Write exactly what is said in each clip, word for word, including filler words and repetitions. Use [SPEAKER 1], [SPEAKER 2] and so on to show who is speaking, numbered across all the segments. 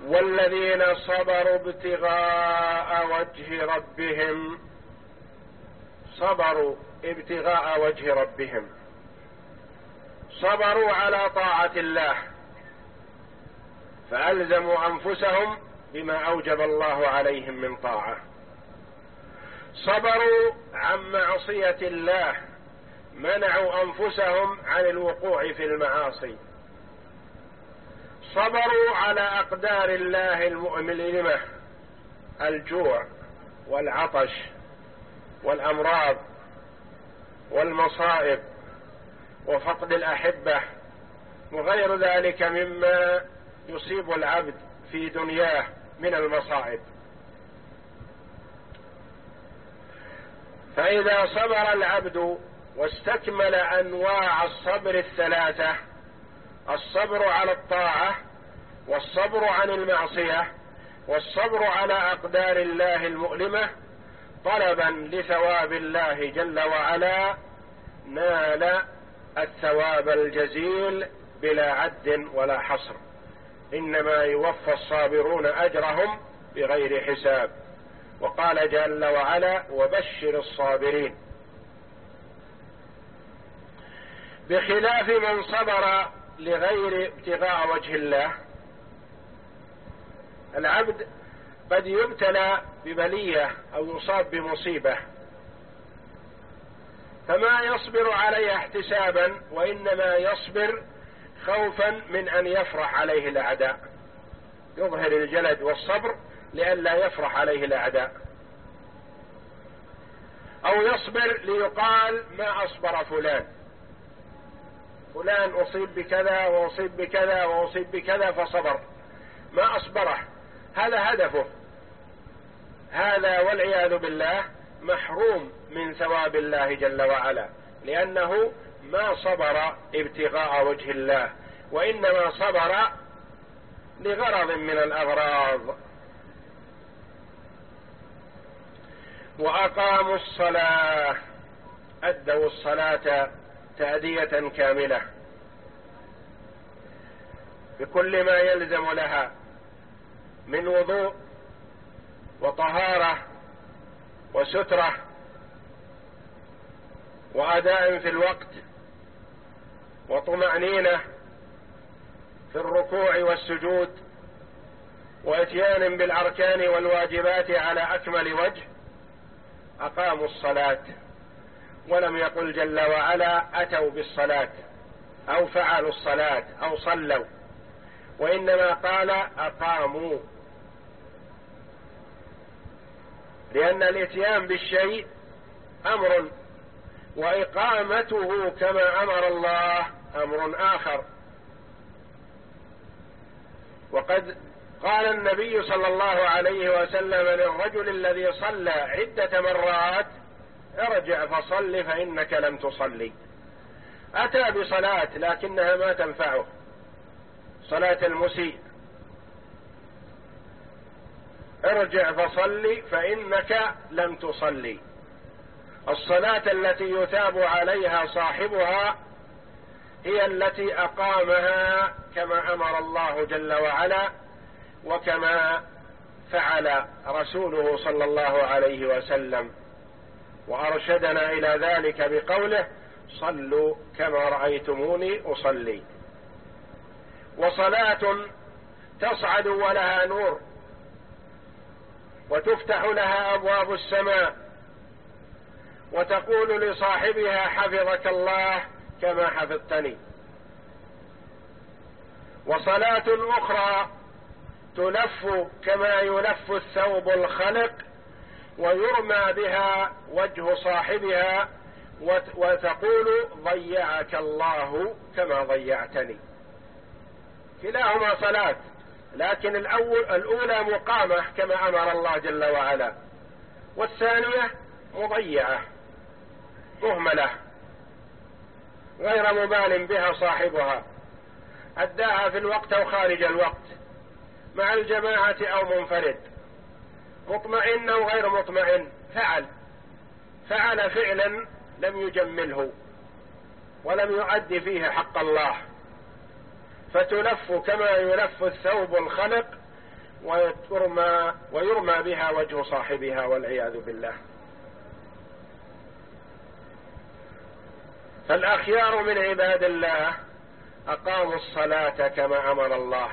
[SPEAKER 1] والذين صبروا ابتغاء وجه ربهم، صبروا ابتغاء وجه ربهم، صبروا على طاعة الله فألزموا أنفسهم بما أوجب الله عليهم من طاعة، صبروا عن معصية الله، منعوا أنفسهم عن الوقوع في المعاصي، صبروا على أقدار الله المؤلمة، الجوع والعطش والأمراض والمصائب وفقد الأحبة وغير ذلك مما يصيب العبد في دنياه من المصائب. فإذا صبر العبد واستكمل أنواع الصبر الثلاثة، الصبر على الطاعة والصبر عن المعصية والصبر على أقدار الله المؤلمة طلبا لثواب الله جل وعلا، نال الثواب الجزيل بلا عد ولا حصر، إنما يوفى الصابرون أجرهم بغير حساب. وقال جل وعلا: وبشر الصابرين. بخلاف من صبر لغير ابتغاء وجه الله، العبد قد يبتلى ببلية أو يصاب بمصيبة فما يصبر عليها احتسابا، وإنما يصبر خوفا من أن يفرح عليه الأعداء، يظهر الجلد والصبر لئلا يفرح عليه الأعداء، أو يصبر ليقال ما أصبر فلان، فلان أصيب بكذا وأصيب بكذا وأصيب بكذا فصبر، ما أصبره، هذا هدفه، هذا والعياذ بالله محروم من ثواب الله جل وعلا، لأنه ما صبر ابتغاء وجه الله، وإنما صبر لغرض من الأغراض. وأقاموا الصلاة، أدوا الصلاة تأدية كاملة بكل ما يلزم لها من وضوء وطهارة وسترة وأداء في الوقت وطمأنينة في الركوع والسجود وإتيان بالأركان والواجبات على أكمل وجه. أقاموا الصلاة، ولم يقل جل وعلا أتوا بالصلاة أو فعلوا الصلاة أو صلوا، وإنما قال أقاموا، لأن الإتيان بالشيء أمر، وإقامته كما أمر الله أمر آخر. وقد قال النبي صلى الله عليه وسلم للرجل الذي صلى عدة مرات: ارجع فصل فإنك لم تصلي. أتى بصلاة لكنها ما تنفعه، صلاة المسيء، ارجع فصل فإنك لم تصلي. الصلاة التي يثاب عليها صاحبها هي التي أقامها كما أمر الله جل وعلا، وكما فعل رسوله صلى الله عليه وسلم، وأرشدنا إلى ذلك بقوله: صلوا كما رأيتموني أصلي. وصلاة تصعد ولها نور وتفتح لها أبواب السماء وتقول لصاحبها: حفظك الله كما حفظتني. وصلاة أخرى تلف كما يلف الثوب الخلق ويرمى بها وجه صاحبها وتقول: ضيعك الله كما ضيعتني. كلاهما صلاة، لكن الأول الأولى مقامة كما أمر الله جل وعلا، والثانية مضيعة مهملة غير مبال بها صاحبها، أداها في الوقت أو خارج الوقت، مع الجماعة أو منفرد، مطمئن أو غير مطمئن، فعل فعل فعلا لم يجمله ولم يؤدي فيه حق الله، فتلف كما يلف الثوب الخلق ويرمى, ويرمى بها وجه صاحبها والعياذ بالله. فالأخيار من عباد الله أقاموا الصلاة كما أمر الله،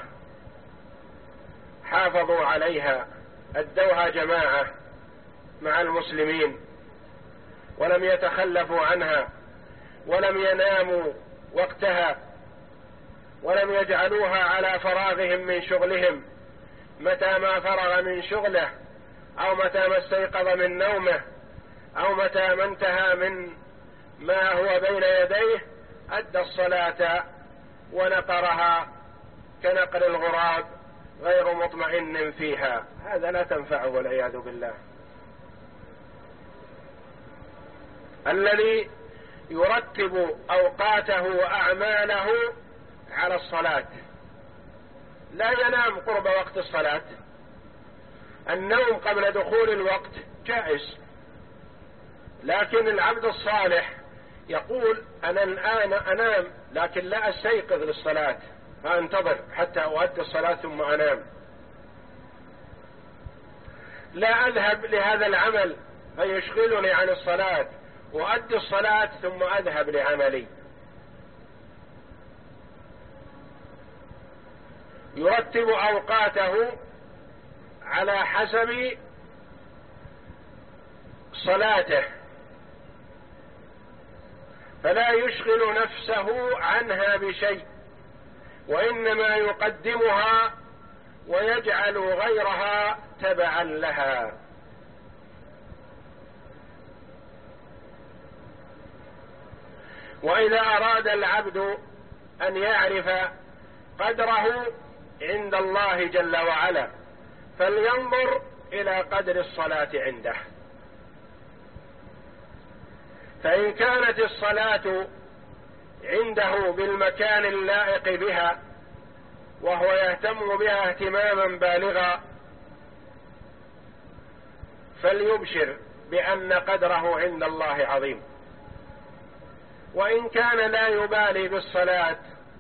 [SPEAKER 1] حافظوا عليها، أدوها جماعة مع المسلمين، ولم يتخلفوا عنها، ولم يناموا وقتها، ولم يجعلوها على فراغهم من شغلهم، متى ما فرغ من شغله أو متى ما استيقظ من نومه أو متى ما انتهى من ما هو بين يديه أدى الصلاة ونقرها كنقر الغراب غير مطمئن فيها. هذا لا تنفعه والعياذ بالله. الذي يرتب أوقاته وأعماله على الصلاة لا ينام قرب وقت الصلاة. النوم قبل دخول الوقت جائز، لكن العبد الصالح يقول أنا الآن أنام لكن لا أستيقظ للصلاة، فأنتظر حتى أؤدي الصلاة ثم أنام. لا أذهب لهذا العمل فيشغلني عن الصلاة، وأدي الصلاة ثم أذهب لعملي. يرتب أوقاته على حسب صلاته، فلا يشغل نفسه عنها بشيء، وإنما يقدمها ويجعل غيرها تبعا لها. وإذا أراد العبد أن يعرف قدره عند الله جل وعلا فلينظر إلى قدر الصلاة عنده، فإن كانت الصلاة عنده بالمكان اللائق بها وهو يهتم بها اهتماما بالغا فليبشر بأن قدره عند الله عظيم. وإن كان لا يبالي بالصلاة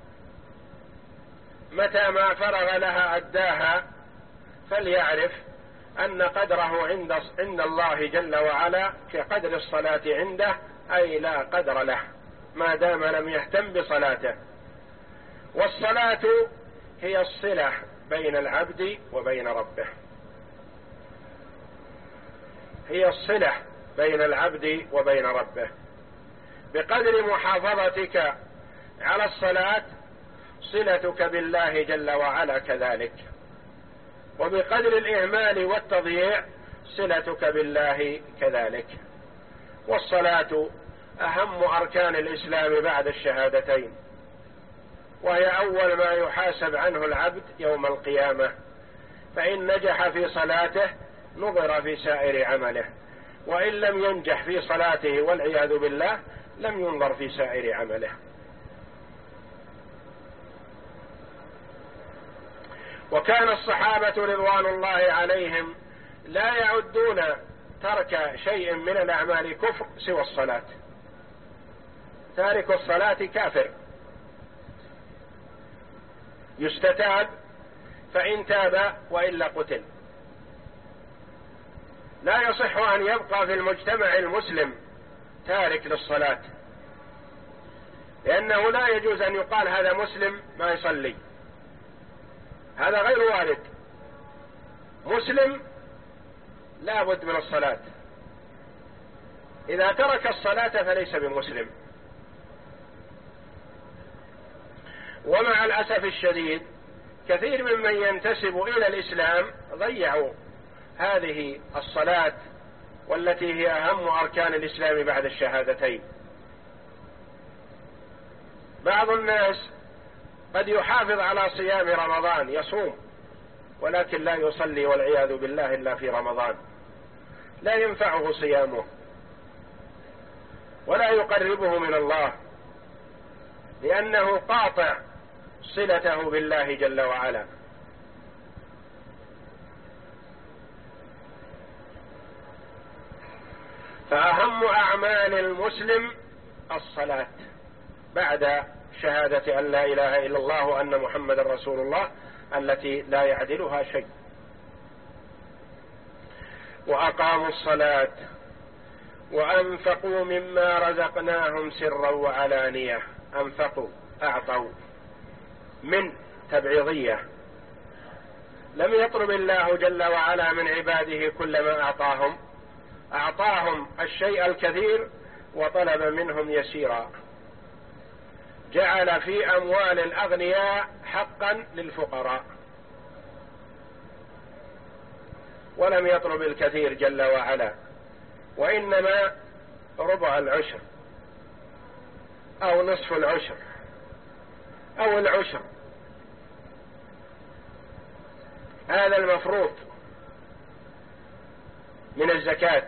[SPEAKER 1] متى ما فرغ لها أداها فليعرف أن قدره عند عند الله جل وعلا كقدر الصلاة عنده، أي لا قدر له ما دام لم يهتم بصلاته. والصلاة هي الصلة بين العبد وبين ربه، هي الصلة بين العبد وبين ربه. بقدر محافظتك على الصلاة صلتك بالله جل وعلا كذلك، وبقدر الإهمال والتضييع صلتك بالله كذلك. والصلاة أهم أركان الإسلام بعد الشهادتين، وهي أول ما يحاسب عنه العبد يوم القيامة، فإن نجح في صلاته نظر في سائر عمله، وإن لم ينجح في صلاته والعياذ بالله لم ينظر في سائر عمله. وكان الصحابة رضوان الله عليهم لا يعدون ترك شيء من الأعمال كفر سوى الصلاة. تارك الصلاة كافر، يستتاب فإن تاب وإلا قتل. لا يصح أن يبقى في المجتمع المسلم تارك للصلاة، لأنه لا يجوز أن يقال هذا مسلم ما يصلي، هذا غير وارد. مسلم لا بد من الصلاة، إذا ترك الصلاة فليس بمسلم. ومع الأسف الشديد كثير ممن ينتسب إلى الإسلام ضيعوا هذه الصلاة والتي هي أهم أركان الإسلام بعد الشهادتين. بعض الناس قد يحافظ على صيام رمضان، يصوم ولكن لا يصلي والعياذ بالله إلا في رمضان، لا ينفعه صيامه ولا يقربه من الله، لأنه قاطع صلته بالله جل وعلا. فأهم أعمال المسلم الصلاة بعد شهادة أن لا إله إلا الله وأن محمد رسول الله التي لا يعدلها شيء. وأقاموا الصلاة وأنفقوا مما رزقناهم سرا وعلانية. أنفقوا أعطوا، من تبعيضية، لم يطلب الله جل وعلا من عباده كل ما أعطاهم، أعطاهم الشيء الكثير وطلب منهم يسيرا. جعل في أموال الأغنياء حقا للفقراء ولم يطلب الكثير جل وعلا، وإنما ربع العشر أو نصف العشر أو العشر، هذا المفروض من الزكاة.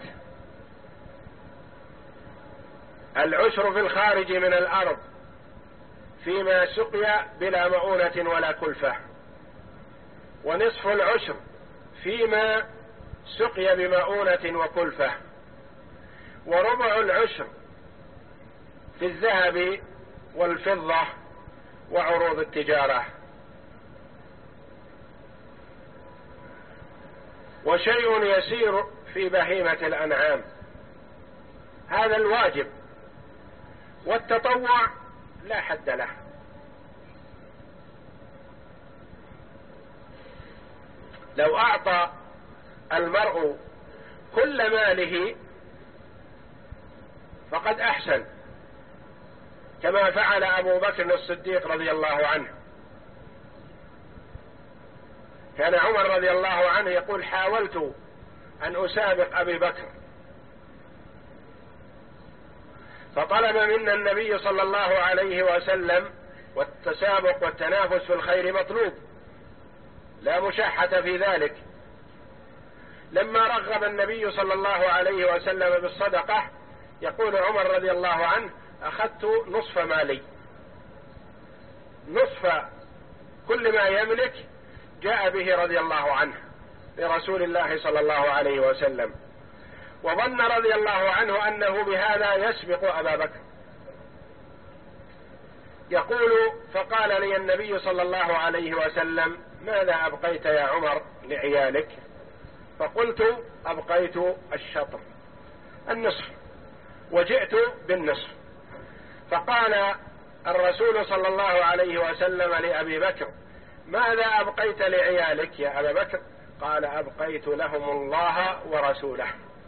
[SPEAKER 1] العشر في الخارج من الأرض فيما سقي بلا مؤونة ولا كلفة، ونصف العشر فيما سقي بمؤونة وكلفة، وربع العشر في الذهب والفضة وعروض التجارة، وشيء يسير في بهيمة الأنعام. هذا الواجب، والتطوع لا حد له. لو أعطى المرء كل ماله فقد أحسن، كما فعل أبو بكر الصديق رضي الله عنه. كان عمر رضي الله عنه يقول: حاولت أن أسابق أبي بكر، فطلب منا النبي صلى الله عليه وسلم، والتسابق والتنافس في الخير مطلوب، لا مشاحة في ذلك. لما رغب النبي صلى الله عليه وسلم بالصدقة، يقول عمر رضي الله عنه: أخذت نصف مالي، نصف كل ما يملك جاء به رضي الله عنه لرسول الله صلى الله عليه وسلم، وظن رضي الله عنه أنه بهذا يسبق أبا بكر. يقول: فقال لي النبي صلى الله عليه وسلم: ماذا أبقيت يا عمر لعيالك؟ فقلت: أبقيت الشطر، النصف، وجئت بالنصف. فقال الرسول صلى الله عليه وسلم لأبي بكر: ماذا أبقيت لعيالك يا أبا بكر؟ قال: أبقيت لهم الله ورسوله،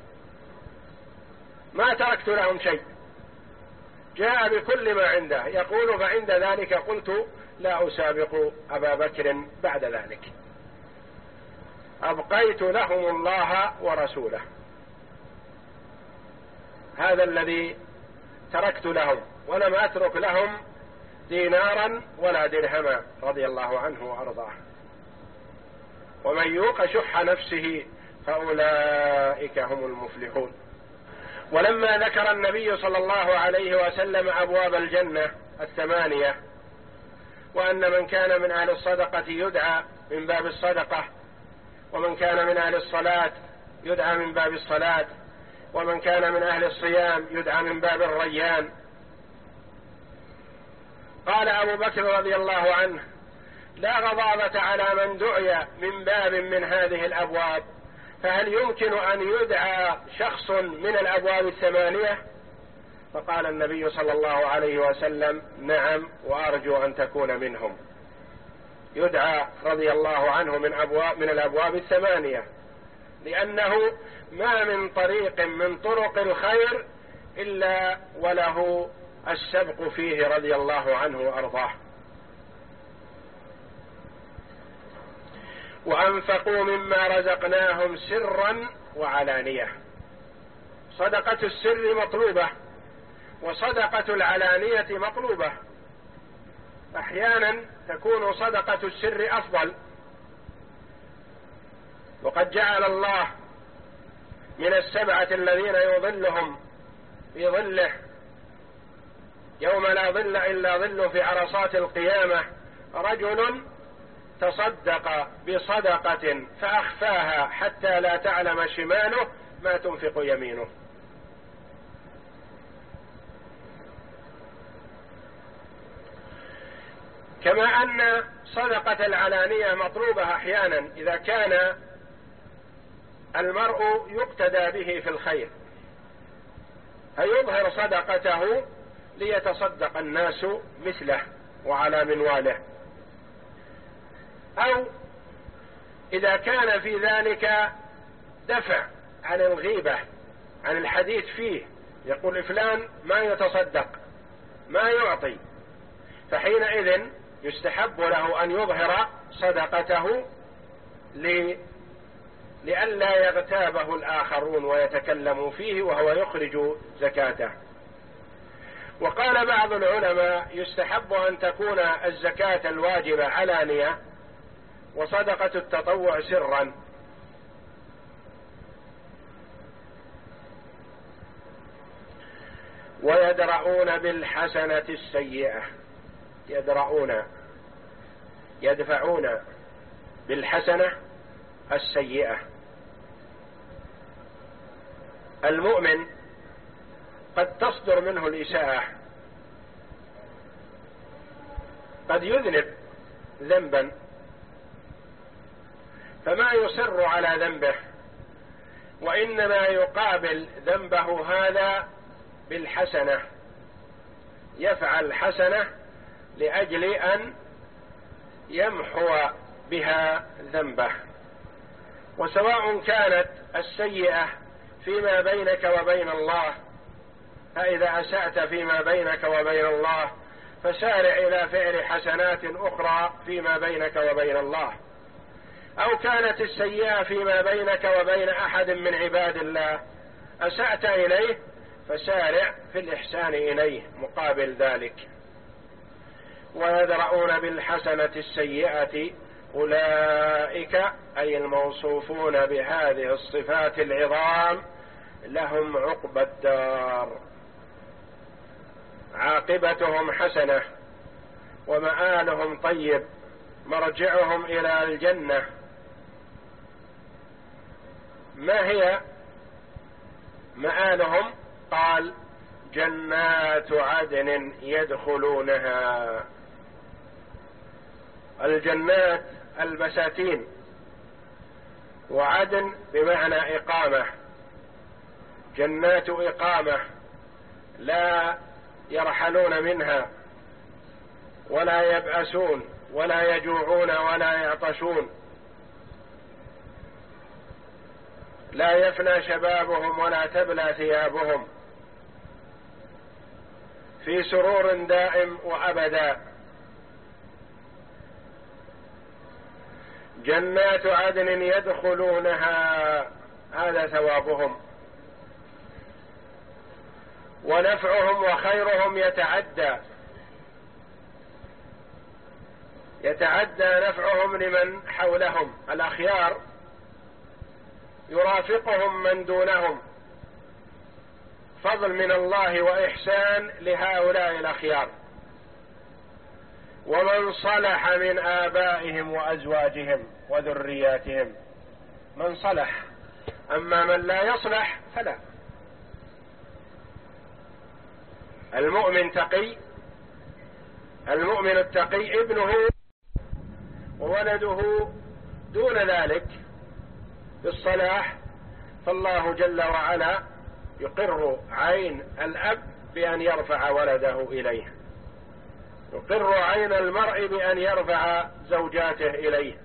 [SPEAKER 1] ما تركت لهم شيء، جاء بكل ما عنده. يقول: فعند ذلك قلت: لا أسابق أبا بكر بعد ذلك، أبقيت لهم الله ورسوله، هذا الذي تركت لهم، ولم أترك لهم دينارا ولا درهما، رضي الله عنه وأرضاه. ومن يوق شح نفسه فأولئك هم المفلحون. ولما ذكر النبي صلى الله عليه وسلم أبواب الجنة الثمانية، وأن من كان من أهل الصدقة يدعى من باب الصدقة، ومن كان من أهل الصلاة يدعى من باب الصلاة، ومن كان من أهل الصيام يدعى من باب الريان، قال أبو بكر رضي الله عنه: لا غضاضة على من دعي من باب من هذه الأبواب، فهل يمكن أن يدعى شخص من الأبواب الثمانية؟ فقال النبي صلى الله عليه وسلم: نعم، وأرجو أن تكون منهم. يدعى رضي الله عنه من أبواب من الأبواب الثمانية، لأنه ما من طريق من طرق الخير إلا وله السبق فيه رضي الله عنه وأرضاه. وأنفقوا مما رزقناهم سرا وعلانية. صدقة السر مطلوبة، وصدقة العلانية مطلوبة. أحيانا تكون صدقة السر أفضل، وقد جعل الله من السبعة الذين يظلهم في ظله يوم لا ظل إلا ظله في عرصات القيامة رجل تصدق بصدقة فأخفاها حتى لا تعلم شماله ما تنفق يمينه. كما أن صدقة العلانية مطلوبة أحيانا إذا كان المرء يقتدى به في الخير، فيظهر صدقته ليتصدق الناس مثله وعلى منواله. أو إذا كان في ذلك دفع عن الغيبة، عن الحديث فيه، يقول فلان ما يتصدق ما يعطي، فحينئذ يستحب له أن يظهر صدقته لئلا يغتابه الآخرون ويتكلموا فيه وهو يخرج زكاته. وقال بعض العلماء يستحب أن تكون الزكاة الواجبة علانية وصدقة التطوع سرا. ويدرؤون بالحسنة السيئة، يدرؤون يدفعون بالحسنة السيئة. المؤمن قد تصدر منه الإساءة، قد يذنب ذنبا فما يصر على ذنبه، وإنما يقابل ذنبه هذا بالحسنة، يفعل حسنة لأجل أن يمحو بها ذنبه. وسواء كانت السيئة فيما بينك وبين الله، فإذا أسأت فيما بينك وبين الله فسارع إلى فعل حسنات أخرى فيما بينك وبين الله، أو كانت السيئة فيما بينك وبين أحد من عباد الله أسأت إليه فسارع في الإحسان إليه مقابل ذلك. ويدرؤون بالحسنة السيئة أولئك أي الموصوفون بهذه الصفات العظام لهم عقبى الدار، عاقبتهم حسنة ومآلهم طيب، مرجعهم إلى الجنة. ما هي مآلهم؟ قال جنات عدن يدخلونها. الجنات البساتين، وعدن بمعنى إقامة، جنات إقامة لا يرحلون منها ولا يبأسون ولا يجوعون ولا يعطشون، لا يفنى شبابهم ولا تبلى ثيابهم، في سرور دائم وأبدا. جنات عدن يدخلونها، هذا ثوابهم. ونفعهم وخيرهم يتعدى يتعدى نفعهم لمن حولهم، الأخيار يرافقهم من دونهم، فضل من الله وإحسان لهؤلاء الأخيار. ومن صلح من آبائهم وأزواجهم وذرياتهم، من صلح، أما من لا يصلح فلا. المؤمن تقي، المؤمن التقي ابنه وولده دون ذلك بالصلاح، فالله جل وعلا يقر عين الأب بأن يرفع ولده إليه، يقر عين المرء بأن يرفع زوجاته إليه،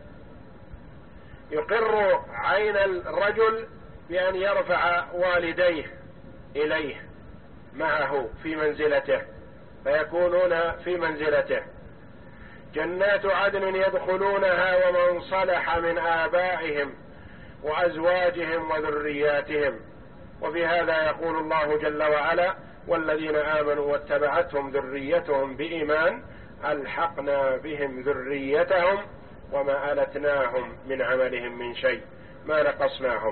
[SPEAKER 1] يقر عين الرجل بأن يرفع والديه إليه معه في منزلته، فيكونون في منزلته. جنات عدن يدخلونها ومن صلح من آبائهم وأزواجهم وذرياتهم. وفي هذا يقول الله جل وعلا والذين آمنوا واتبعتهم ذريتهم بإيمان ألحقنا بهم ذريتهم وما ألتناهم من عملهم من شيء، ما نقصناهم.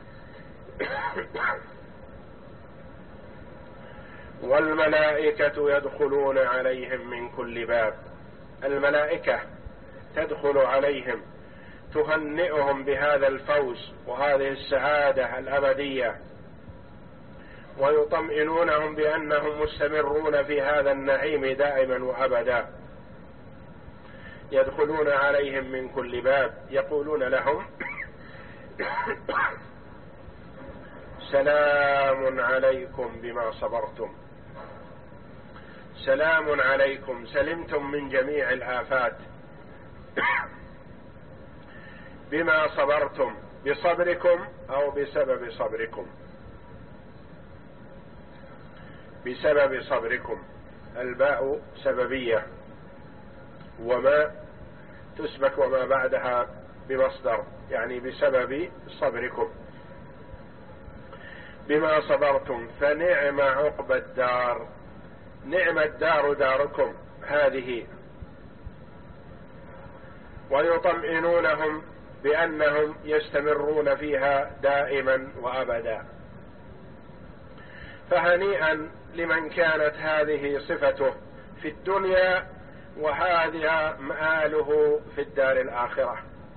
[SPEAKER 1] والملائكة يدخلون عليهم من كل باب، الملائكة تدخل عليهم تهنئهم بهذا الفوز وهذه السعادة الأبدية، ويطمئنونهم بأنهم مستمرون في هذا النعيم دائما وأبدا. يدخلون عليهم من كل باب، يقولون لهم سلام عليكم بما صبرتم. سلام عليكم، سلمتم من جميع الآفات بما صبرتم، بصبركم أو بسبب صبركم، بسبب صبركم. الباء سببية، وما تسبك وما بعدها بمصدر، يعني بسبب صبركم. بما صبرتم فنعم عقبى الدار، نعم الدار داركم هذه. ويطمئنونهم بأنهم يستمرون فيها دائما وأبدا. فهنيئا لمن كانت هذه صفته في الدنيا وهذا مآله في الدار الآخرة.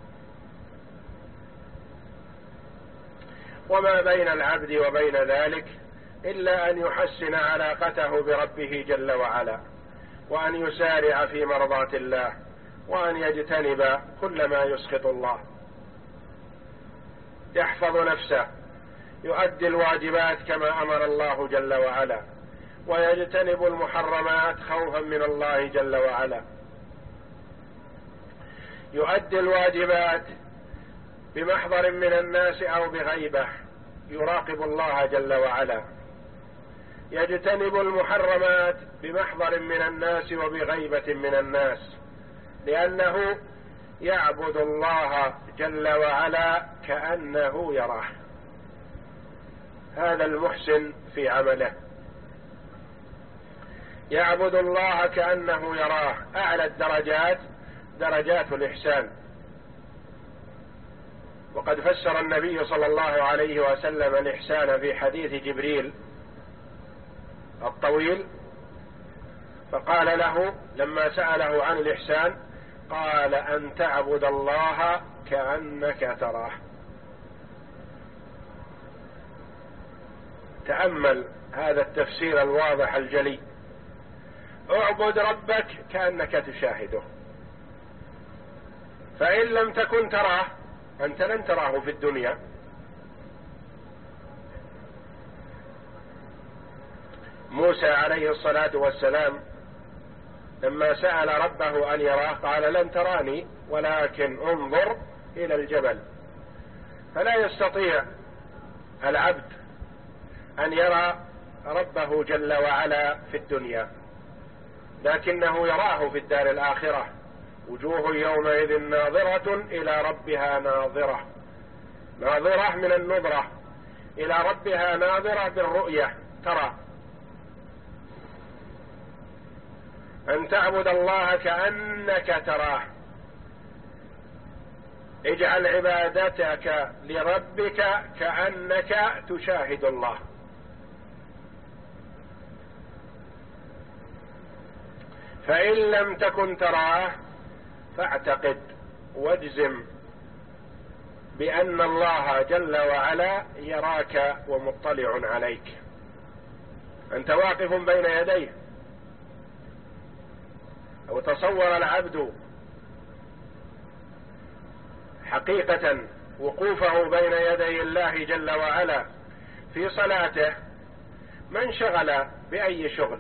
[SPEAKER 1] وما بين العبد وبين ذلك إلا أن يحسن علاقته بربه جل وعلا، وأن يسارع في مرضاة الله، وأن يجتنب كل ما يسخط الله، يحفظ نفسه، يؤدي الواجبات كما أمر الله جل وعلا، ويجتنب المحرمات خوفا من الله جل وعلا، يؤدي الواجبات بمحضر من الناس أو بغيبة، يراقب الله جل وعلا، يجتنب المحرمات بمحضر من الناس وبغيبة من الناس، لأنه يعبد الله جل وعلا كأنه يراه. هذا المحسن في عمله، يعبد الله كأنه يراه. أعلى الدرجات درجات الإحسان. وقد فسر النبي صلى الله عليه وسلم الإحسان في حديث جبريل الطويل، فقال له لما سأله عن الإحسان قال: أن تعبد الله كأنك تراه. تأمل هذا التفسير الواضح الجلي. اعبد ربك كأنك تشاهده، فإن لم تكن تراه أنت لن تراه في الدنيا. موسى عليه الصلاة والسلام لما سأل ربه أن يراه قال: لن تراني ولكن انظر إلى الجبل. فلا يستطيع العبد أن يرى ربه جل وعلا في الدنيا، لكنه يراه في الدار الآخرة. وجوه يومئذ ناظرة إلى ربها ناظرة، ناظرة من النظرة، إلى ربها ناظرة بالرؤية، ترى. أن تعبد الله كأنك تراه، اجعل عبادتك لربك كأنك تشاهد الله. فإن لم تكن تراه فاعتقد واجزم بأن الله جل وعلا يراك ومطلع عليك، أنت واقف بين يديه. أو تصور العبد حقيقة وقوفه بين يدي الله جل وعلا في صلاته، ما انشغل بأي شغل.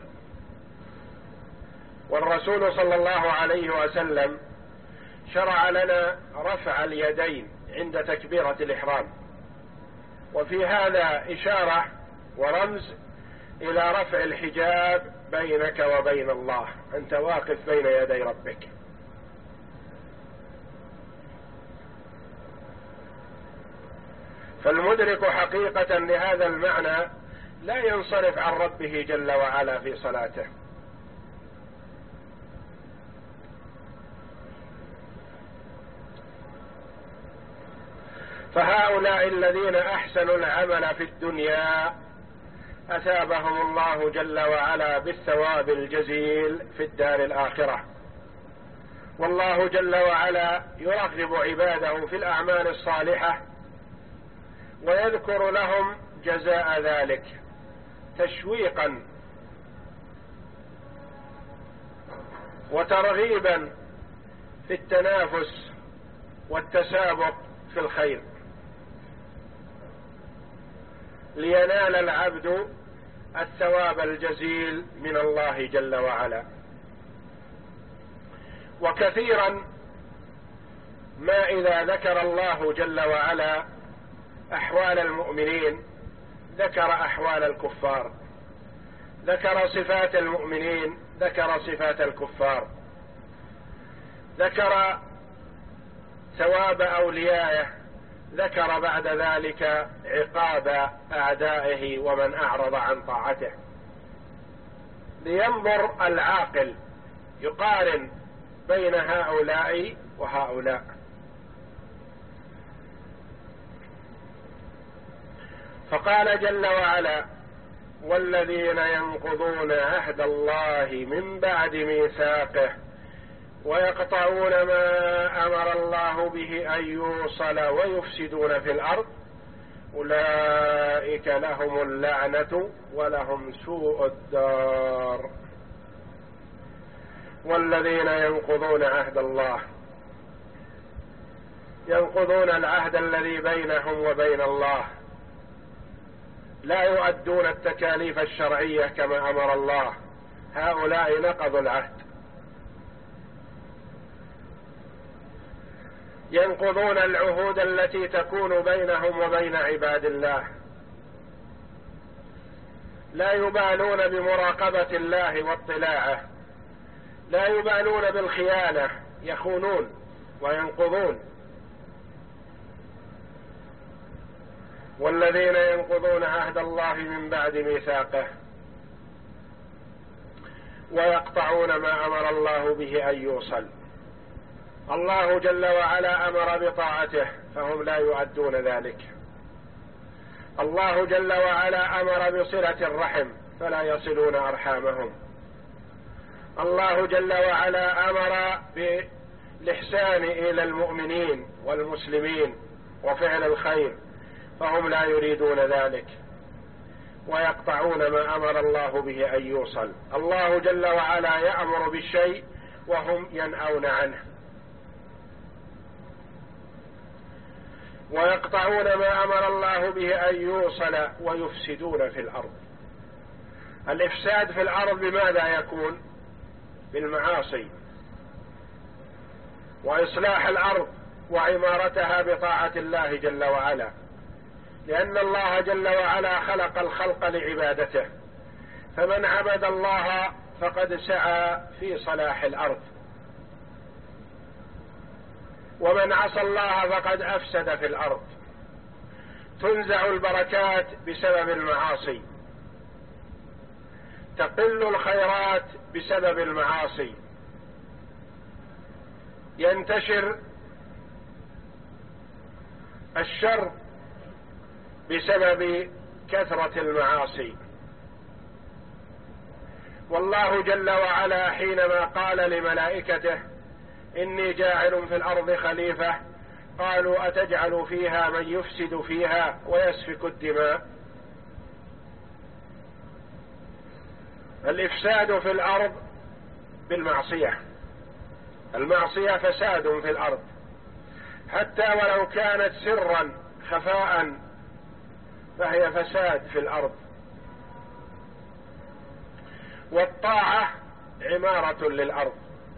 [SPEAKER 1] والرسول صلى الله عليه وسلم شرع لنا رفع اليدين عند تكبيرة الإحرام، وفي هذا إشارة ورمز إلى رفع الحجاب بينك وبين الله، أنت واقف بين يدي ربك. فالمدرك حقيقة لهذا المعنى لا ينصرف عن ربه جل وعلا في صلاته. فهؤلاء الذين أحسنوا العمل في الدنيا أثابهم الله جل وعلا بالثواب الجزيل في الدار الآخرة. والله جل وعلا يرغب عباده في الأعمال الصالحة ويذكر لهم جزاء ذلك تشويقا وترغيبا في التنافس والتسابق في الخير. لينال العبد الثواب الجزيل من الله جل وعلا. وكثيرا ما إذا ذكر الله جل وعلا أحوال المؤمنين ذكر أحوال الكفار، ذكر صفات المؤمنين ذكر صفات الكفار، ذكر ثواب أوليائه ذكر بعد ذلك عقاب أعدائه ومن أعرض عن طاعته، لينظر العاقل يقارن بين هؤلاء وهؤلاء. فقال جل وعلا: والذين ينقضون عهد الله من بعد ميثاقه ويقطعون ما أمر الله به أن يوصل ويفسدون في الأرض أولئك لهم اللعنة ولهم سوء الدار. والذين ينقضون عهد الله، ينقضون العهد الذي بينهم وبين الله، لا يؤدون التكاليف الشرعية كما أمر الله، هؤلاء نقضوا العهد. ينقضون العهود التي تكون بينهم وبين عباد الله، لا يبالون بمراقبة الله واطلاعه، لا يبالون بالخيانة، يخونون وينقضون. والذين ينقضون عهد الله من بعد ميثاقه ويقطعون ما أمر الله به أن يوصل. الله جل وعلا أمر بطاعته فهم لا يؤدون ذلك. الله جل وعلا أمر بصلة الرحم فلا يصلون أرحامهم. الله جل وعلا أمر بالإحسان إلى المؤمنين والمسلمين وفعل الخير فهم لا يريدون ذلك، ويقطعون ما أمر الله به أن يوصل. الله جل وعلا يأمر بالشيء وهم ينأون عنه، ويقطعون ما أمر الله به أن يوصل ويفسدون في الأرض. الإفساد في الأرض بماذا يكون؟ بالمعاصي، وإصلاح الأرض وعمارتها بطاعة الله جل وعلا، لأن الله جل وعلا خلق الخلق لعبادته، فمن عبد الله فقد سعى في صلاح الأرض، ومن عصى الله فقد أفسد في الأرض. تنزع البركات بسبب المعاصي، تقل الخيرات بسبب المعاصي، ينتشر الشر بسبب كثرة المعاصي. والله جل وعلا حينما قال لملائكته إني جاعل في الأرض خليفة قالوا أتجعل فيها من يفسد فيها ويسفك الدماء. الإفساد في الأرض بالمعصية، المعصية فساد في الأرض، حتى ولو كانت سرا خفاء فهي فساد في الأرض. والطاعة عمارة للأرض،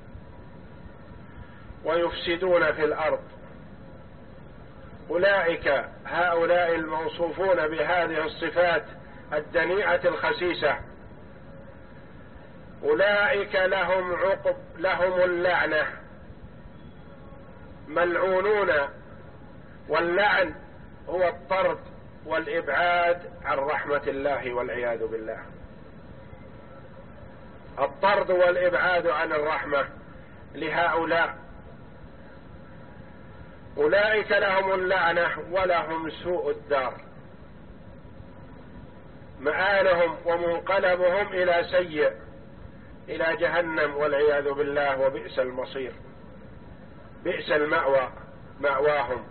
[SPEAKER 1] ويفسدون في الأرض. أولئك هؤلاء الموصوفون بهذه الصفات الدنيئة الخسيسة أولئك لهم عقب لهم اللعنة، ملعونون. واللعن هو الطرد والإبعاد عن رحمة الله والعياذ بالله، الطرد والإبعاد عن الرحمة لهؤلاء. أولئك لهم اللعنة ولهم سوء الدار، مآلهم ومنقلبهم إلى سيء، إلى جهنم والعياذ بالله، وبئس المصير، بئس المأوى مأواهم.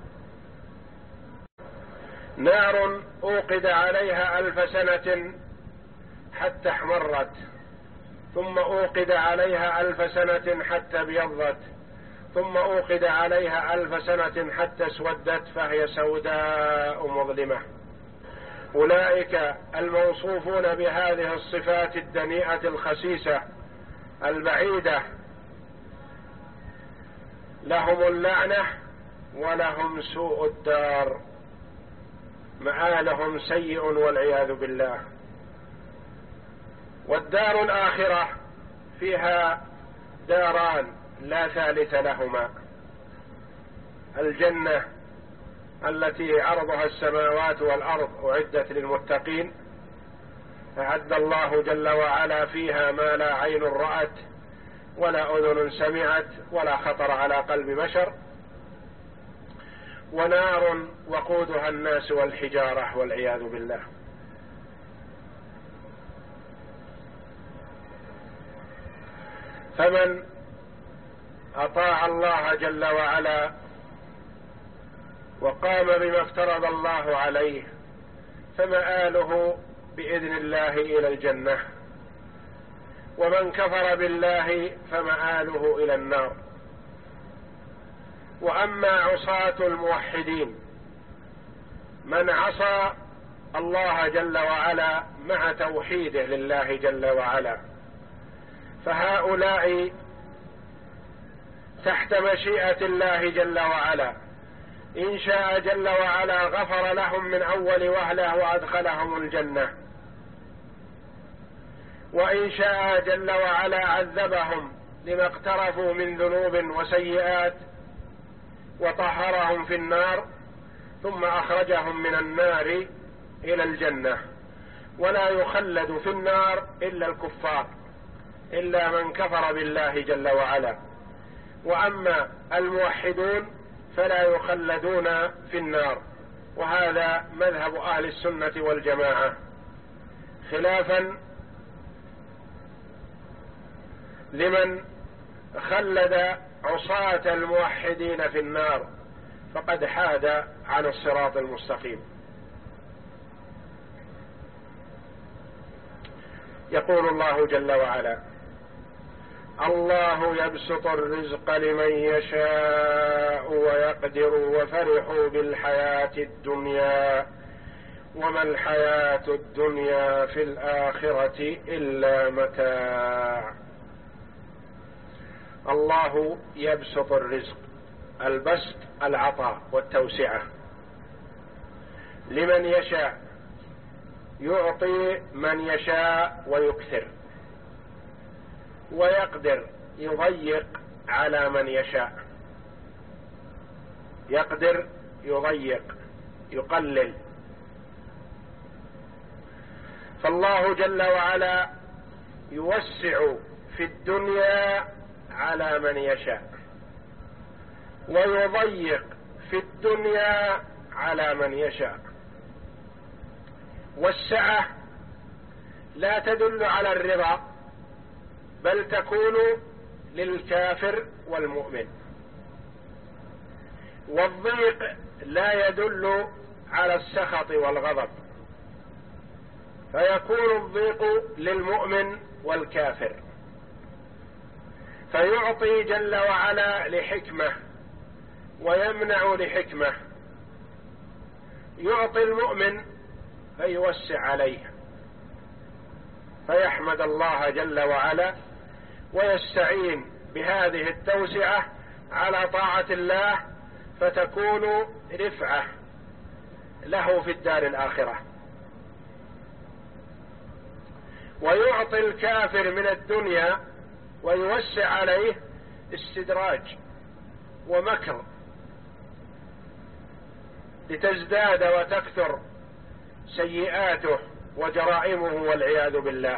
[SPEAKER 1] نار أوقد عليها ألف سنة حتى احمرت، ثم أوقد عليها ألف سنة حتى ابيضت، ثم أوقد عليها ألف سنة حتى اسودت فهي سوداء مظلمة. أولئك الموصوفون بهذه الصفات الدنيئة الخسيسة البعيدة لهم اللعنة ولهم سوء الدار، مآلهم سيء والعياذ بالله. والدار الآخرة فيها داران لا ثالث لهما: الجنة التي عرضها السماوات والأرض أعدت للمتقين، أعد الله جل وعلا فيها ما لا عين رأت ولا أذن سمعت ولا خطر على قلب بشر، ونار وقودها الناس والحجارة والعياذ بالله. فمن أطاع الله جل وعلا وقام بما افترض الله عليه فمآله بإذن الله إلى الجنة، ومن كفر بالله فمآله إلى النار. وأما عصاة الموحدين، من عصى الله جل وعلا مع توحيده لله جل وعلا، فهؤلاء تحت مشيئة الله جل وعلا، إن شاء جل وعلا غفر لهم من أول وهلة وأدخلهم الجنة، وإن شاء جل وعلا عذبهم لما اقترفوا من ذنوب وسيئات وطهرهم في النار، ثم أخرجهم من النار إلى الجنة. ولا يخلد في النار إلا الكفار، إلا من كفر بالله جل وعلا. وأما الموحدون فلا يخلدون في النار، وهذا مذهب أهل السنة والجماعة، خلافا لمن خلد عصاة الموحدين في النار، فقد حاد عن الصراط المستقيم. يقول الله جل وعلا: الله يبسط الرزق لمن يشاء ويقدر وفرحوا بالحياة الدنيا وما الحياة الدنيا في الآخرة إلا متاع. الله يبسط الرزق، البسط العطاء والتوسعة، لمن يشاء، يعطي من يشاء ويكثر، ويقدر يضيق على من يشاء، يقدر يضيق يقلل. فالله جل وعلا يوسع في الدنيا على من يشاء، ويضيق في الدنيا على من يشاء. والسعة لا تدل على الرضا، بل تكون للكافر والمؤمن. والضيق لا يدل على السخط والغضب، فيكون الضيق للمؤمن والكافر. فيعطي جل وعلا لحكمة ويمنع لحكمة. يعطي المؤمن فيوسع عليه، فيحمد الله جل وعلا ويستعين بهذه التوسعة على طاعة الله، فتكون رفعة له في الدار الآخرة. ويعطي الكافر من الدنيا ويوسع عليه استدراج ومكر لتزداد وتكثر سيئاته وجرائمه والعياذ بالله،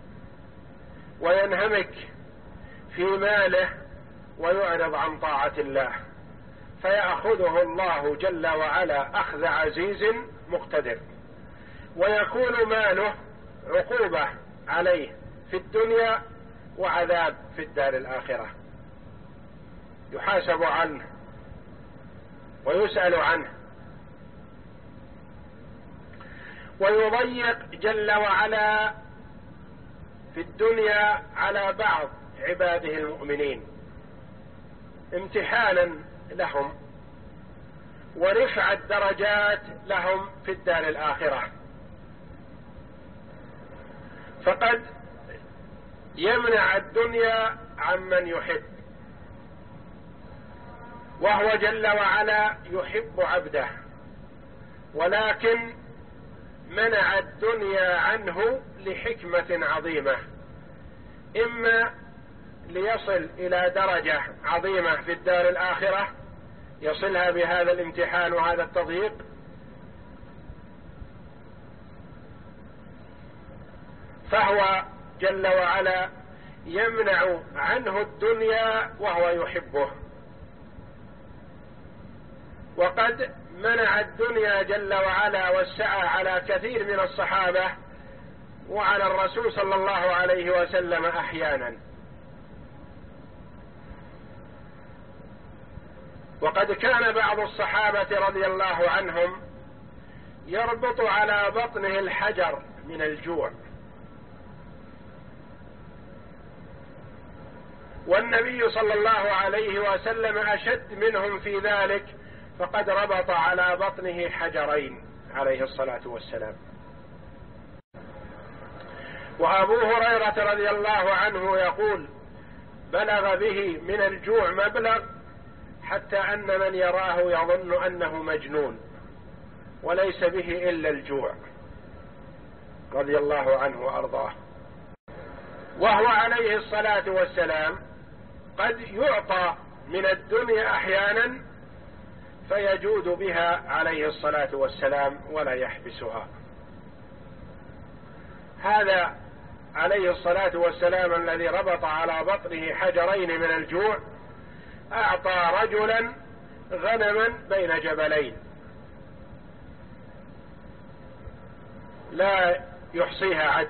[SPEAKER 1] وينهمك في ماله ويعرض عن طاعة الله، فيأخذه الله جل وعلا أخذ عزيز مقتدر، ويكون ماله عقوبة عليه في الدنيا وعذاب في الدار الآخرة، يحاسب عنه ويسأل عنه. ويضيق جل وعلا في الدنيا على بعض عباده المؤمنين امتحانا لهم ورفع الدرجات لهم في الدار الآخرة، فقد يمنع الدنيا عمن يحب، وهو جل وعلا يحب عبده، ولكن منع الدنيا عنه لحكمة عظيمة، إما ليصل إلى درجة عظيمة في الدار الآخرة يصلها بهذا الامتحان وهذا التضييق، فهو جل وعلا يمنع عنه الدنيا وهو يحبه. وقد منع الدنيا جل وعلا والسعى على كثير من الصحابة وعلى الرسول صلى الله عليه وسلم أحيانا. وقد كان بعض الصحابة رضي الله عنهم يربط على بطنه الحجر من الجوع، والنبي صلى الله عليه وسلم أشد منهم في ذلك، فقد ربط على بطنه حجرين عليه الصلاة والسلام. وأبو هريرة رضي الله عنه يقول: بلغ به من الجوع مبلغ حتى أن من يراه يظن أنه مجنون وليس به إلا الجوع، رضي الله عنه وأرضاه. وهو عليه الصلاة والسلام قد يعطى من الدنيا أحيانا فيجود بها عليه الصلاة والسلام ولا يحبسها. هذا عليه الصلاة والسلام الذي ربط على بطنه حجرين من الجوع أعطى رجلا غنما بين جبلين لا يحصيها عد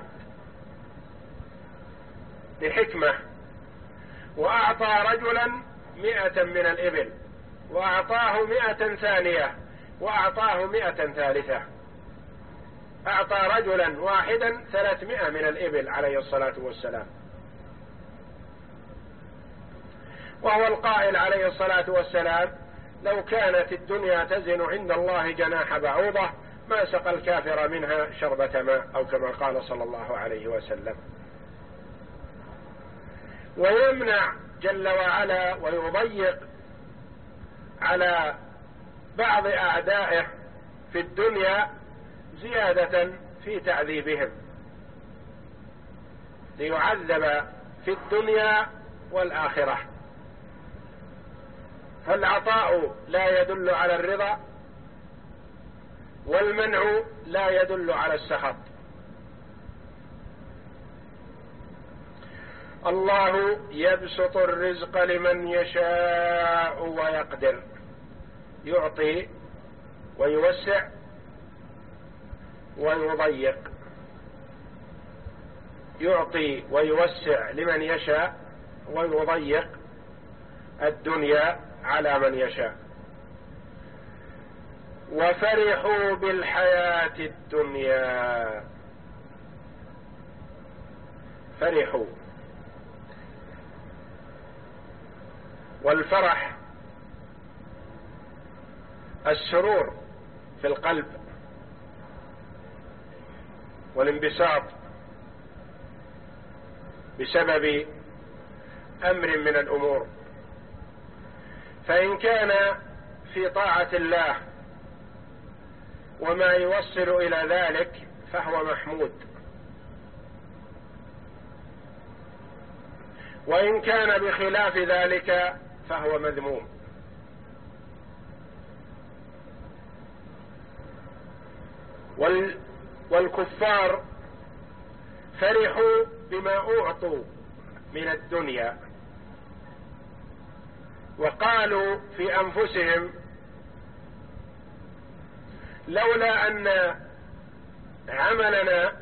[SPEAKER 1] لحكمة، وأعطى رجلا مئة من الإبل، وأعطاه مئة ثانية، وأعطاه مئة ثالثة، أعطى رجلا واحدا ثلاثمائة من الإبل عليه الصلاة والسلام. وهو القائل عليه الصلاة والسلام: لو كانت الدنيا تزن عند الله جناح بعوضة ما سقى الكافر منها شربة ماء، أو كما قال صلى الله عليه وسلم. ويمنع جل وعلا ويضيق على بعض أعدائه في الدنيا زيادة في تعذيبهم، ليعذب في الدنيا والآخرة. فالعطاء لا يدل على الرضا، والمنع لا يدل على السخط. الله يبسط الرزق لمن يشاء ويقدر، يعطي ويوسع ويضيق، يعطي ويوسع لمن يشاء ويضيق الدنيا على من يشاء. وفرحوا بالحياة الدنيا، فرحوا. والفرح السرور في القلب والانبساط بسبب أمر من الأمور، فإن كان في طاعة الله وما يوصل إلى ذلك فهو محمود، وإن كان بخلاف ذلك فهو مذموم. وال والكفار فرحوا بما أعطوا من الدنيا، وقالوا في أنفسهم: لولا أن عملنا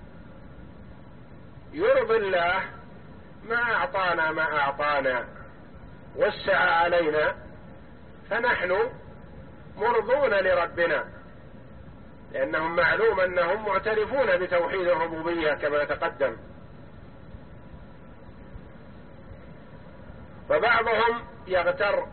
[SPEAKER 1] يرضي الله ما أعطانا ما أعطانا وسع علينا، فنحن مرضون لربنا، لأنهم معلوم أنهم معترفون بتوحيد الربوبية كما تقدم. فبعضهم يغتر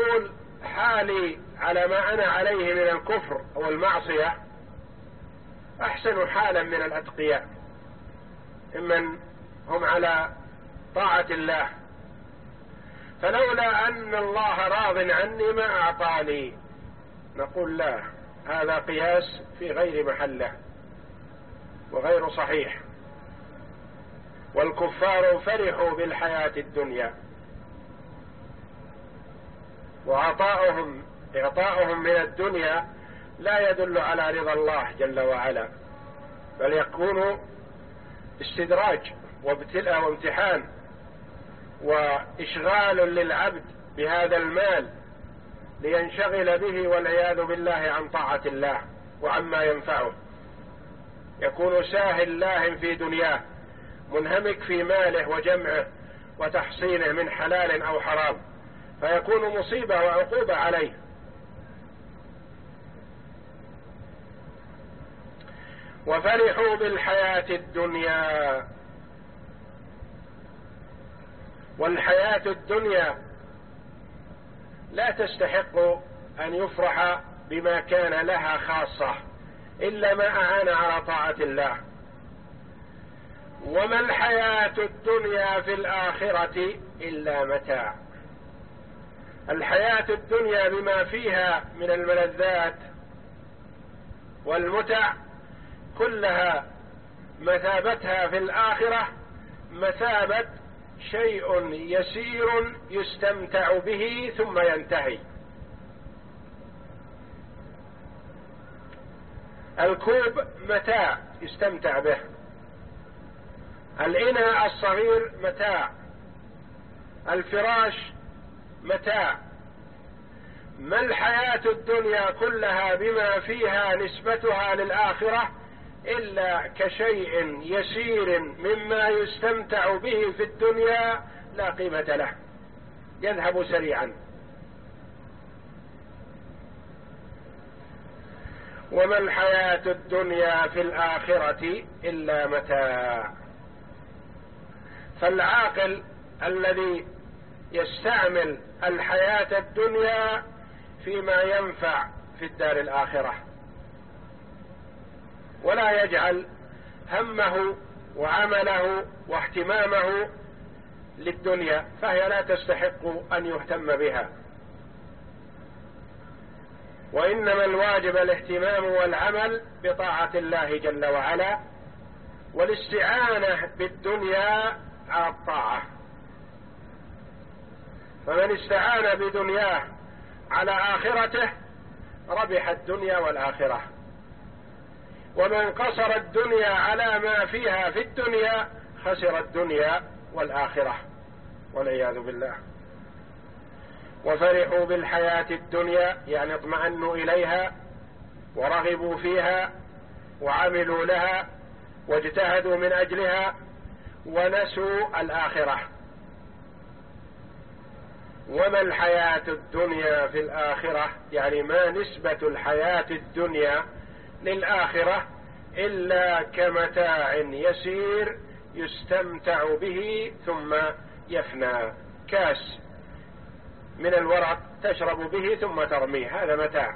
[SPEAKER 1] ويقول: حالي على ما أنا عليه من الكفر والمعصية أحسن حالا من الأتقياء ممن هم على طاعة الله. فلولا أن الله راض عني ما أعطاني، نقول لا، هذا قياس في غير محله وغير صحيح. والكفار فرحوا بالحياة الدنيا، وعطاؤهم إعطاؤهم من الدنيا لا يدل على رضا الله جل وعلا، بل يكون استدراج وابتلاء وامتحان وإشغال للعبد بهذا المال لينشغل به والعياذ بالله عن طاعة الله وعما ينفعه. يكون ساهل لاهٍ في دنياه، منهمك في ماله وجمعه وتحصيله من حلال أو حرام، فيكون مصيبة وعقوبة عليه. وفرحوا بالحياة الدنيا، والحياة الدنيا لا تستحق أن يفرح بما كان لها خاصة إلا ما أعان على طاعة الله. وما الحياة الدنيا في الآخرة إلا متاع. الحياة الدنيا بما فيها من الملذات والمتع كلها مثابتها في الآخرة مثابة شيء يسير يستمتع به ثم ينتهي. الكوب متاع يستمتع به، الإناء الصغير متاع، الفراش متاع. ما الحياة الدنيا كلها بما فيها نسبتها للآخرة إلا كشيء يسير مما يستمتع به في الدنيا لا قيمة له، يذهب سريعا. وما الحياة الدنيا في الآخرة إلا متاع. فالعاقل الذي يستعمل الحياة الدنيا فيما ينفع في الدار الآخرة، ولا يجعل همه وعمله واهتمامه للدنيا، فهي لا تستحق أن يهتم بها. وإنما الواجب الاهتمام والعمل بطاعة الله جل وعلا، والاستعانة بالدنيا على الطاعة. فمن استعان بدنياه على آخرته ربح الدنيا والآخرة، ومن قصر الدنيا على ما فيها في الدنيا خسر الدنيا والآخرة والعياذ بالله. وفرحوا بالحياة الدنيا يعني اطمأنوا إليها ورغبوا فيها وعملوا لها واجتهدوا من أجلها ونسوا الآخرة. وما الحياة الدنيا في الآخرة يعني ما نسبة الحياة الدنيا للآخرة إلا كمتاع يسير يستمتع به ثم يفنى، كاس من الورق تشرب به ثم ترميه، هذا متاع.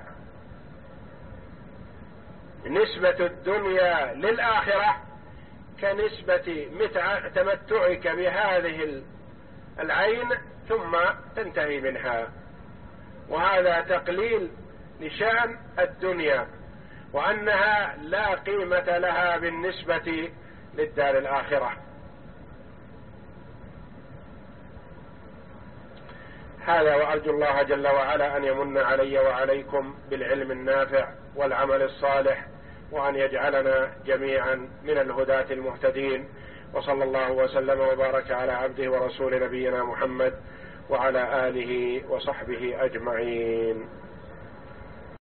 [SPEAKER 1] نسبة الدنيا للآخرة كنسبة متع تمتعك بهذه العين ثم تنتهي منها، وهذا تقليل لشأن الدنيا وأنها لا قيمة لها بالنسبة للدار الآخرة. هذا، وأرجو الله جل وعلا أن يمن علي وعليكم بالعلم النافع والعمل الصالح، وأن يجعلنا جميعا من الهداة المهتدين. وصلى الله وسلم وبارك على عبده ورسول نبينا محمد وعلى آله وصحبه أجمعين.